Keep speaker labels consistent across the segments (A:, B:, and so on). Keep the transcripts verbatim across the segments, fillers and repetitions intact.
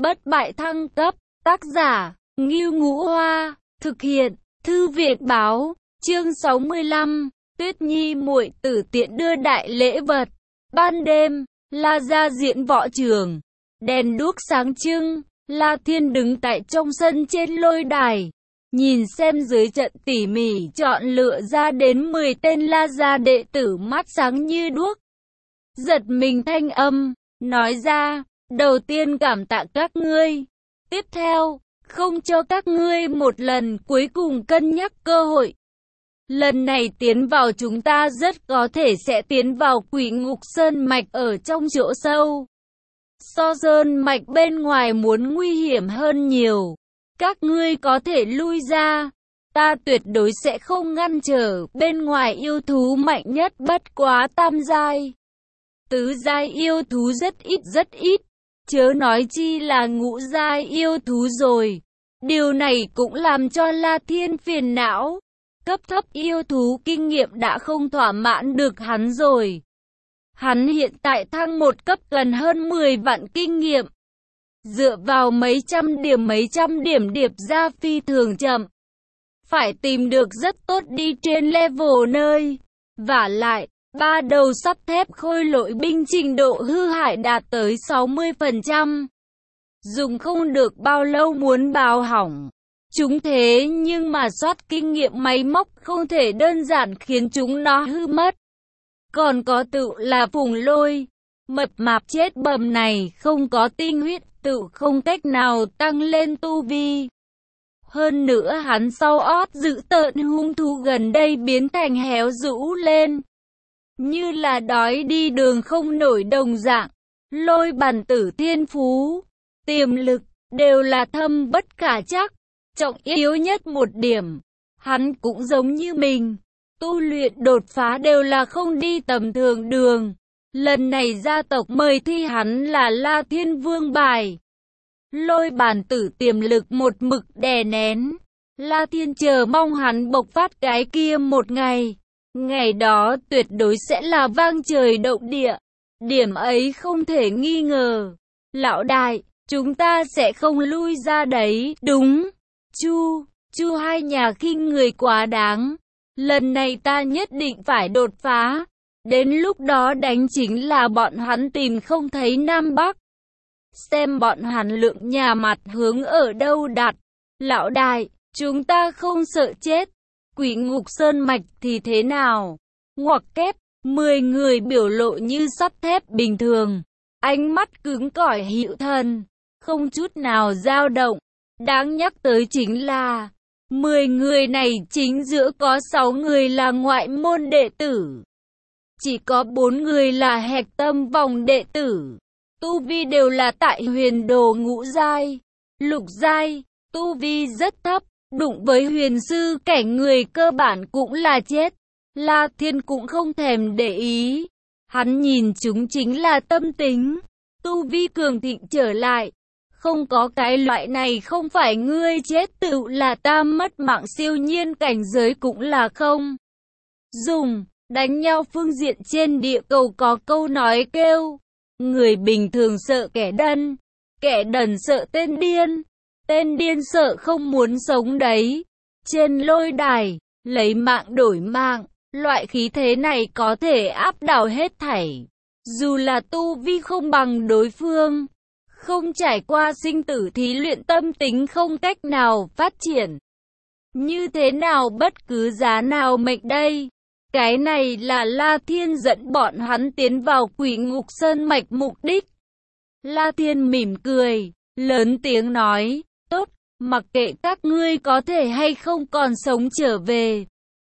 A: bất bại thăng cấp, tác giả, Ngưu Ngũ Hoa, thực hiện, Thư viện báo, chương sáu mươi lăm, Tuyết Nhi muội tử tiện đưa đại lễ vật. Ban đêm, La gia diễn võ trường, đèn đuốc sáng trưng, La Thiên đứng tại trong sân trên lôi đài, nhìn xem dưới trận tỉ mỉ chọn lựa ra đến mười tên La gia đệ tử, mắt sáng như đuốc. Giật mình thanh âm, nói ra, đầu tiên cảm tạ các ngươi. Tiếp theo, không cho các ngươi một lần cuối cùng cân nhắc cơ hội. Lần này tiến vào chúng ta rất có thể sẽ tiến vào Quỷ Ngục Sơn Mạch ở trong chỗ sâu. So sơn mạch bên ngoài muốn nguy hiểm hơn nhiều. Các ngươi có thể lui ra. Ta tuyệt đối sẽ không ngăn trở. Bên ngoài yêu thú mạnh nhất bất quá tam giai. Tứ giai yêu thú rất ít rất ít. Chớ nói chi là ngũ giai yêu thú rồi. Điều này cũng làm cho La Thiên phiền não. Cấp thấp yêu thú kinh nghiệm đã không thỏa mãn được hắn rồi. Hắn hiện tại thăng một cấp gần hơn mười vạn kinh nghiệm. Dựa vào mấy trăm điểm mấy trăm điểm điệp ra phi thường chậm. Phải tìm được rất tốt đi trên level nơi. Vả lại, ba đầu sắt thép khôi lỗi binh trình độ hư hại đạt tới sáu mươi phần trăm. Dùng không được bao lâu muốn báo hỏng. Chúng thế nhưng mà soát kinh nghiệm máy móc không thể đơn giản khiến chúng nó hư mất. Còn có tự là phùng lôi, mập mạp chết bầm này không có tinh huyết, tự không cách nào tăng lên tu vi. Hơn nữa hắn sau ót giữ tợn hung thú gần đây biến thành héo rũ lên. Như là đói đi đường không nổi đồng dạng. Lôi bản tử thiên phú, tiềm lực, đều là thâm bất khả trắc. Trọng yếu nhất một điểm, hắn cũng giống như mình, tu luyện đột phá đều là không đi tầm thường đường. Lần này gia tộc mời thi hắn là La Thiên Vương bài. Lôi bản tử tiềm lực một mực đè nén. La Thiên chờ mong hắn bộc phát cái kia một ngày. Ngày đó tuyệt đối sẽ là vang trời động địa. Điểm ấy không thể nghi ngờ. Lão đại, chúng ta sẽ không lui ra đấy, đúng. Chu, chu hai nhà khinh người quá đáng. Lần này ta nhất định phải đột phá. Đến lúc đó đánh chính là bọn hắn tìm không thấy Nam Bắc. Xem bọn hắn lượng nhà mặt hướng ở đâu đặt. Lão đại, chúng ta không sợ chết. Quỷ Ngục Sơn Mạch thì thế nào? Ngoặc kép, mười người biểu lộ như sắt thép bình thường. Ánh mắt cứng cỏi hữu thần, không chút nào dao động. Đáng nhắc tới chính là, mười người này chính giữa có sáu người là ngoại môn đệ tử. Chỉ có bốn người là hạch tâm vòng đệ tử. Tu vi đều là tại huyền đồ ngũ giai, lục giai, tu vi rất thấp, đụng với huyền sư cảnh người cơ bản cũng là chết. La Thiên cũng không thèm để ý. Hắn nhìn chúng chính là tâm tính, tu vi cường thịnh trở lại. Không có cái loại này không phải ngươi chết tự là ta mất mạng siêu nhiên cảnh giới cũng là không. Dùng, đánh nhau phương diện trên địa cầu có câu nói kêu. Người bình thường sợ kẻ đần, kẻ đần sợ tên điên, tên điên sợ không muốn sống đấy. Trên lôi đài, lấy mạng đổi mạng, loại khí thế này có thể áp đảo hết thảy. Dù là tu vi không bằng đối phương. Không trải qua sinh tử thí luyện tâm tính không cách nào phát triển. Như thế nào bất cứ giá nào mệnh đây? Cái này là La Thiên dẫn bọn hắn tiến vào Quỷ Ngục Sơn Mạch mục đích. La Thiên mỉm cười, lớn tiếng nói, tốt, mặc kệ các ngươi có thể hay không còn sống trở về.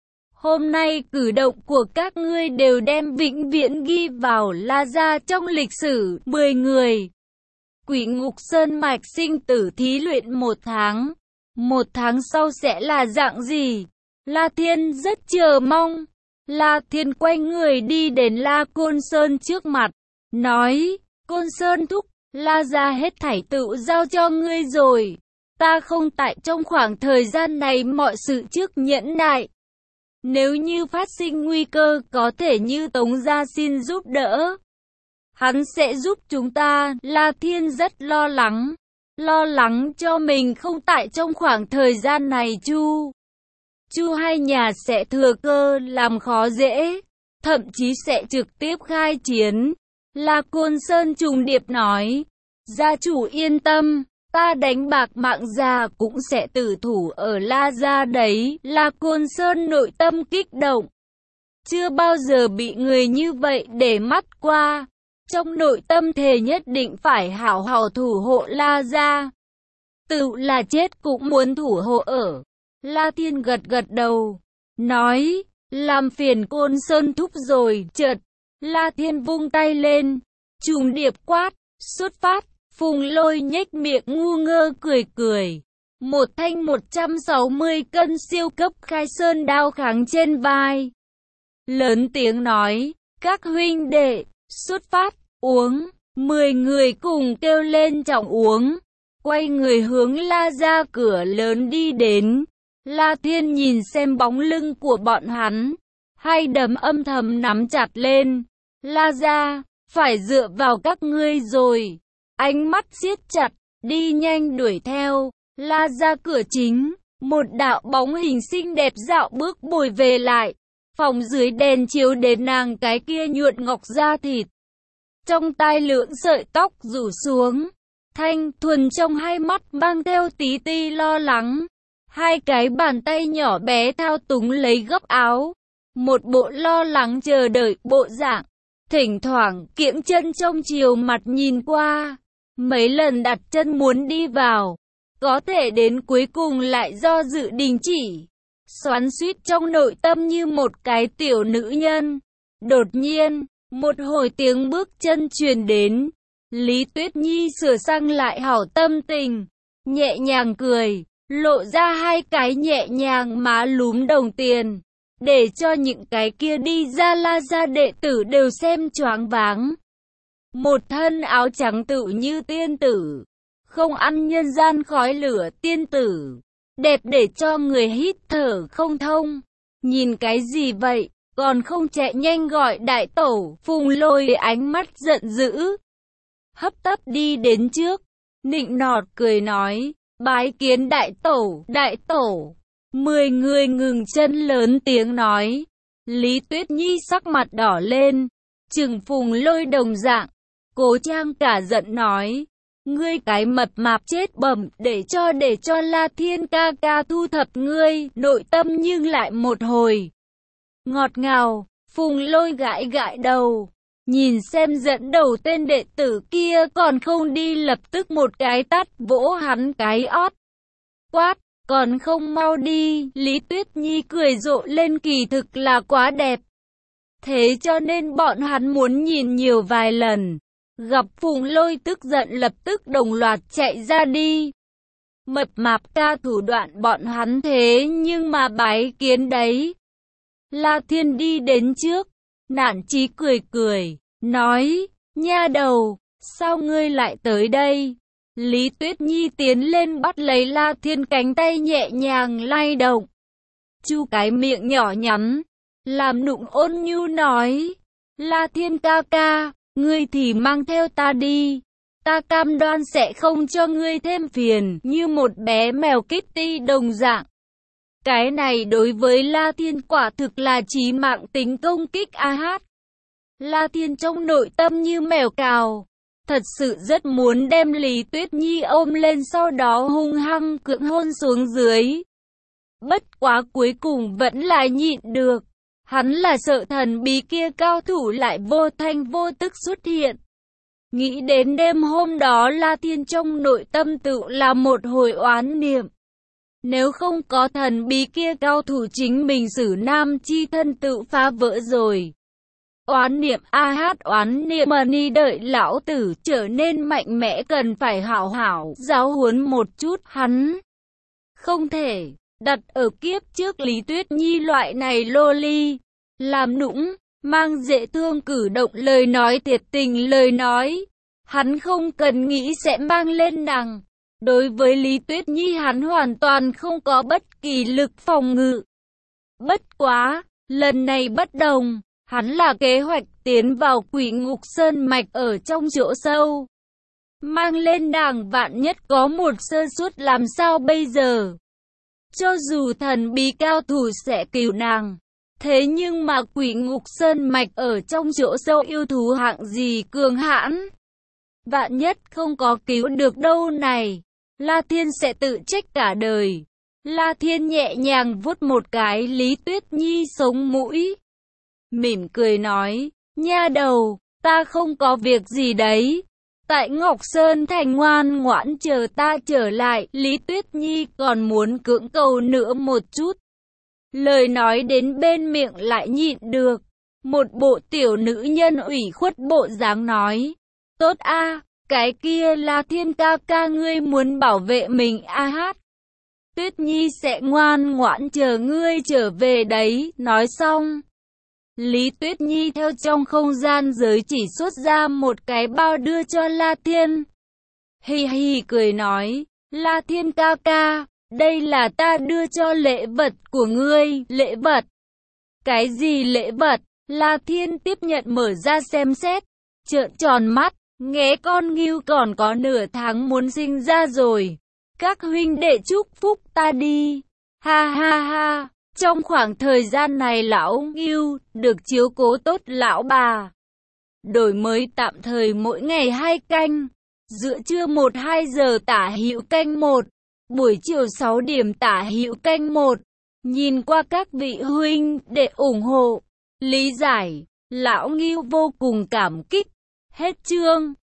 A: Hôm nay cử động của các ngươi đều đem vĩnh viễn ghi vào La gia trong lịch sử, mười người. Quỷ Ngục Sơn Mạch sinh tử thí luyện một tháng. Một tháng sau sẽ là dạng gì? La Thiên rất chờ mong. La Thiên quay người đi đến La Côn Sơn trước mặt. Nói, Côn Sơn thúc, La gia hết thảy tự giao cho ngươi rồi. Ta không tại trong khoảng thời gian này mọi sự trước nhẫn nại. Nếu như phát sinh nguy cơ có thể như Tống gia xin giúp đỡ. Hắn sẽ giúp chúng ta, La Thiên rất lo lắng. lo lắng cho mình không tại trong khoảng thời gian này Chu. Chu hai nhà sẽ thừa cơ làm khó dễ, thậm chí sẽ trực tiếp khai chiến. La Côn Sơn trùng điệp nói, gia chủ yên tâm, ta đánh bạc mạng già cũng sẽ tử thủ ở La Gia đấy. La Côn Sơn nội tâm kích động, chưa bao giờ bị người như vậy để mắt qua. Trong nội tâm thề nhất định phải hảo hảo thủ hộ La Gia. Tự là chết cũng muốn thủ hộ ở. La Thiên gật gật đầu, nói, làm phiền Côn Sơn thúc rồi. Chợt, La Thiên vung tay lên, trùng điệp quát, xuất phát. Phùng Lôi nhếch miệng ngu ngơ cười cười. Một thanh một trăm sáu mươi cân siêu cấp khai sơn đao kháng trên vai. Lớn tiếng nói, các huynh đệ, xuất phát, uống. Mười người cùng kêu lên trọng uống. Quay người hướng La Gia cửa lớn đi đến. La Thiên nhìn xem bóng lưng của bọn hắn, hai đấm âm thầm nắm chặt lên. La Gia, phải dựa vào các ngươi rồi. Ánh mắt siết chặt, đi nhanh đuổi theo. La Gia cửa chính, một đạo bóng hình xinh đẹp dạo bước bồi về lại. Phòng dưới đèn chiếu đến nàng cái kia nhuận ngọc da thịt. Trong tai lưỡng sợi tóc rủ xuống, thanh thuần trong hai mắt mang theo tí ti lo lắng. Hai cái bàn tay nhỏ bé thao túng lấy góc áo. Một bộ lo lắng chờ đợi bộ dạng. Thỉnh thoảng kiễng chân trong chiều mặt nhìn qua. Mấy lần đặt chân muốn đi vào. Có thể đến cuối cùng lại do dự đình chỉ. Xoắn xuýt trong nội tâm như một cái tiểu nữ nhân. Đột nhiên, một hồi tiếng bước chân truyền đến. Lý Tuyết Nhi sửa sang lại hảo tâm tình. Nhẹ nhàng cười. Lộ ra hai cái nhẹ nhàng má lúm đồng tiền. Để cho những cái kia đi ra La Gia đệ tử đều xem choáng váng. Một thân áo trắng tự như tiên tử. Không ăn nhân gian khói lửa tiên tử. Đẹp để cho người hít thở không thông. Nhìn cái gì vậy? Còn không chạy nhanh gọi đại tẩu. Phùng Lôi ánh mắt giận dữ. Hấp tấp đi đến trước. Nịnh nọt cười nói. Bái kiến đại tẩu, đại tẩu. Mười người ngừng chân lớn tiếng nói. Lý Tuyết Nhi sắc mặt đỏ lên. Trừng Phùng Lôi đồng dạng. Cố Trang cả giận nói. Ngươi cái mập mạp chết bẩm, để cho để cho La Thiên ca ca thu thập ngươi. Nội tâm nhưng lại một hồi ngọt ngào. Phùng Lôi gãi gãi đầu. Nhìn xem dẫn đầu tên đệ tử kia còn không đi, lập tức một cái tát vỗ hắn cái ót. Quát, còn không mau đi. Lý Tuyết Nhi cười rộ lên, kỳ thực là quá đẹp. Thế cho nên bọn hắn muốn nhìn nhiều vài lần. Gặp Phùng Lôi tức giận lập tức đồng loạt chạy ra đi. Mập mạp ca thủ đoạn bọn hắn thế nhưng mà bái kiến đấy. La Thiên đi đến trước. Nản chí cười cười, nói, nha đầu, sao ngươi lại tới đây? Lý Tuyết Nhi tiến lên bắt lấy La Thiên cánh tay nhẹ nhàng lay động. Chu cái miệng nhỏ nhắn, làm nụng ôn nhu nói, La Thiên ca ca, ngươi thì mang theo ta đi. Ta cam đoan sẽ không cho ngươi thêm phiền, như một bé mèo Kitty đồng dạng. Cái này đối với La Thiên quả thực là chí mạng tính công kích a hát. La Thiên trong nội tâm như mèo cào, thật sự rất muốn đem Lý Tuyết Nhi ôm lên sau đó hung hăng cưỡng hôn xuống dưới. Bất quá cuối cùng vẫn là nhịn được. Hắn là sợ thần bí kia cao thủ lại vô thanh vô tức xuất hiện. Nghĩ đến đêm hôm đó La Thiên trong nội tâm tự là một hồi oán niệm. Nếu không có thần bí kia cao thủ chính mình xử nam chi thân tự phá vỡ rồi. Oán niệm a hát oán niệm mà ni đợi lão tử trở nên mạnh mẽ cần phải hảo hảo giáo huấn một chút hắn. Không thể đặt ở kiếp trước Lý Tuyết Nhi loại này lô ly, làm nũng, mang dễ thương cử động lời nói thiệt tình lời nói. Hắn không cần nghĩ sẽ mang lên nàng. Đối với Lý Tuyết Nhi hắn hoàn toàn không có bất kỳ lực phòng ngự. Bất quá, lần này bất đồng, hắn là kế hoạch tiến vào Quỷ Ngục Sơn mạch ở trong chỗ sâu. mang lên đàng vạn nhất có một sơ suất làm sao bây giờ? Cho dù thần bí cao thủ sẽ cứu nàng, thế nhưng mà Quỷ Ngục Sơn mạch ở trong chỗ sâu yêu thú hạng gì cường hãn, vạn nhất không có cứu được đâu này, La Thiên sẽ tự trách cả đời. La Thiên nhẹ nhàng vuốt một cái Lý Tuyết Nhi sống mũi, mỉm cười nói, nha đầu, ta không có việc gì đấy. Tại Ngọc Sơn Thành ngoan ngoãn chờ ta trở lại. Lý Tuyết Nhi còn muốn cưỡng cầu nữa một chút, lời nói đến bên miệng lại nhịn được. Một bộ tiểu nữ nhân ủy khuất bộ dáng nói, tốt a, cái kia là Thiên ca ca ngươi muốn bảo vệ mình a hát. Tuyết Nhi sẽ ngoan ngoãn chờ ngươi trở về đấy. Nói xong, Lý Tuyết Nhi theo trong không gian giới chỉ xuất ra một cái bao đưa cho La Thiên. Hì hì cười nói, La Thiên ca ca, đây là ta đưa cho lễ vật của ngươi. Lễ vật? Cái gì lễ vật? La Thiên tiếp nhận mở ra xem xét, trợn tròn mắt, nghe con ngưu còn có nửa tháng muốn sinh ra rồi. Các huynh đệ chúc phúc ta đi. Ha ha ha. Trong khoảng thời gian này lão ngưu được chiếu cố tốt lão bà. Đổi mới tạm thời mỗi ngày hai canh. Giữa trưa một hai giờ tả hữu canh một. Buổi chiều sáu điểm tả hữu canh một. Nhìn qua các vị huynh để ủng hộ, lý giải, lão ngưu vô cùng cảm kích. Hết chương.